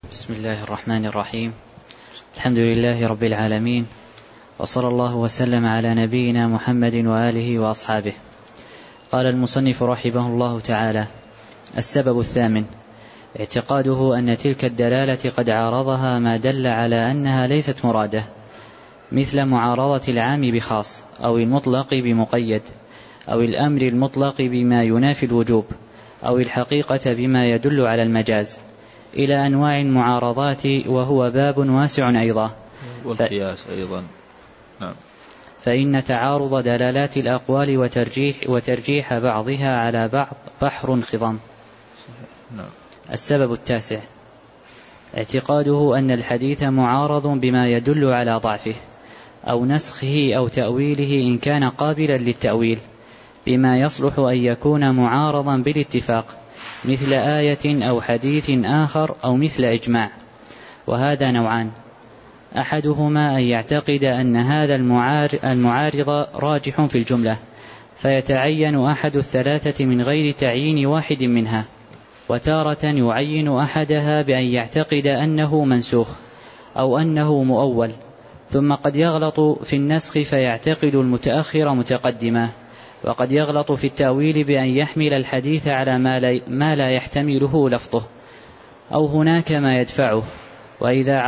بسم الله الرحمن الرحيم. الحمد لله رب العالمين، وصلى الله وسلم على نبينا محمد وآله وأصحابه. قال المصنف رحمه الله تعالى: السبب الثامن: اعتقاده أن تلك الدلالة قد عارضها ما دل على أنها ليست مرادة، مثل معارضة العام بخاص، أو المطلق بمقيد، أو الأمر المطلق بما ينافي الوجوب، أو الحقيقة بما يدل على المجاز، إلى أنواع المعارضات، وهو باب واسع أيضا. والقياس أيضا. نعم. فإن تعارض دلالات الأقوال وترجيح بعضها على بعض بحر خضم. نعم. السبب التاسع: اعتقاده أن الحديث معارض بما يدل على ضعفه أو نسخه أو تأويله إن كان قابلا للتأويل، بما يصلح أن يكون معارضا بالاتفاق، مثل آية أو حديث آخر، أو مثل إجماع. وهذا نوعان: أحدهما أن يعتقد أن هذا المعارض راجح في الجملة، فيتعين أحد الثلاثة من غير تعيين واحد منها، وتارة يعين أحدها بأن يعتقد أنه منسوخ أو أنه مؤول، ثم قد يغلط في النسخ فيعتقد المتأخر متقدما، وقد يغلط في التأويل بأن يحمل الحديث على ما لا يحتمله لفظه، أو هناك ما يدفعه. وإذا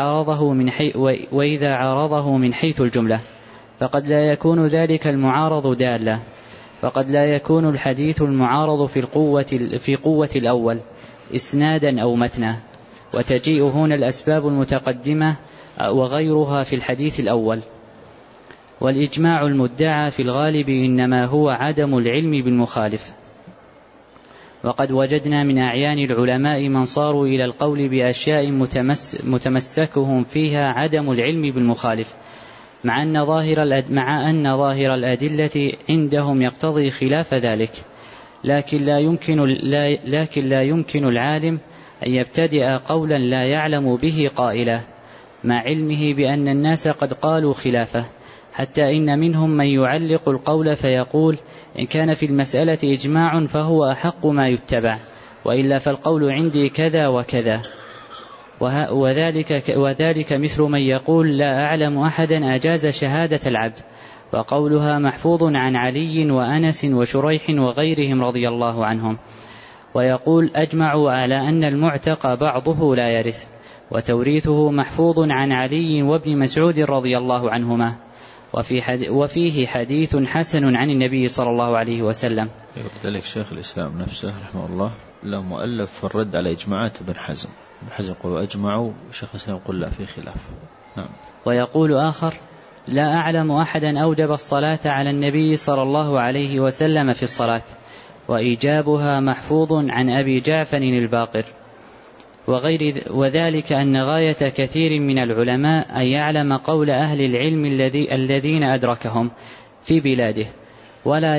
عارضه من حيث الجملة فقد لا يكون ذلك المعارض دالا، فقد لا يكون الحديث المعارض في قوة الأول إسنادا أو متنا، وتجيء هنا الأسباب المتقدمة وغيرها في الحديث الأول. والإجماع المدعى في الغالب إنما هو عدم العلم بالمخالف، وقد وجدنا من أعيان العلماء من صاروا إلى القول بأشياء متمسكهم فيها عدم العلم بالمخالف، مع أن ظاهر الأدلة عندهم يقتضي خلاف ذلك، لكن لا يمكن العالم أن يبتدئ قولا لا يعلم به قائلا، مع علمه بأن الناس قد قالوا خلافه، حتى إن منهم من يعلق القول فيقول: إن كان في المسألة إجماع فهو أحق ما يتبع، وإلا فالقول عندي كذا وكذا. وذلك مثل من يقول: لا أعلم أحدا أجاز شهادة العبد، وقولها محفوظ عن علي وأنس وشريح وغيرهم رضي الله عنهم، ويقول: أجمعوا على أن المعتق بعضه لا يرث، وتوريثه محفوظ عن علي وابن مسعود رضي الله عنهما، وفيه حديث حسن عن النبي صلى الله عليه وسلم. ذلك شيخ الإسلام نفسه رحمه الله له مؤلف في الرد على إجماعات ابن حزم يقول أجمعوا، شيخ الإسلام يقول لا، في خلاف. نعم. ويقول آخر: لا أعلم أحدا أوجب الصلاة على النبي صلى الله عليه وسلم في الصلاة، وإيجابها محفوظ عن أبي جعفر الباقر. وذلك أن غاية كثير من العلماء أن يعلم قول أهل العلم الذين أدركهم في بلاده، ولا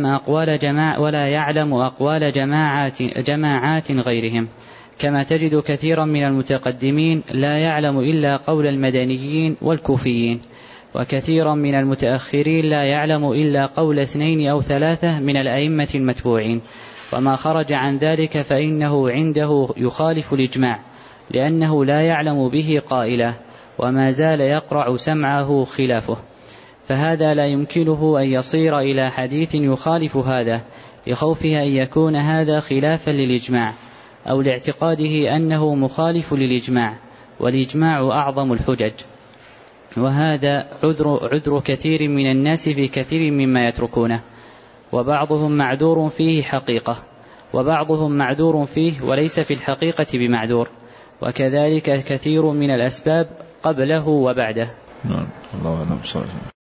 يعلم أقوال جماعات غيرهم، كما تجد كثيرا من المتقدمين لا يعلم إلا قول المدنيين والكوفيين، وكثيرا من المتأخرين لا يعلم إلا قول 2 أو 3 من الأئمة المتبوعين، وما خرج عن ذلك فإنه عنده يخالف الإجماع، لأنه لا يعلم به قائلا، وما زال يقرع سمعه خلافه، فهذا لا يمكنه أن يصير إلى حديث يخالف هذا، لخوفه أن يكون هذا خلافا للإجماع، أو لاعتقاده أنه مخالف للإجماع، والإجماع أعظم الحجج. وهذا عذر كثير من الناس في كثير مما يتركونه، وبعضهم معذور فيه حقيقة، وبعضهم معذور فيه وليس في الحقيقة بمعذور، وكذلك كثير من الأسباب قبله وبعده. نعم. الله أعلم.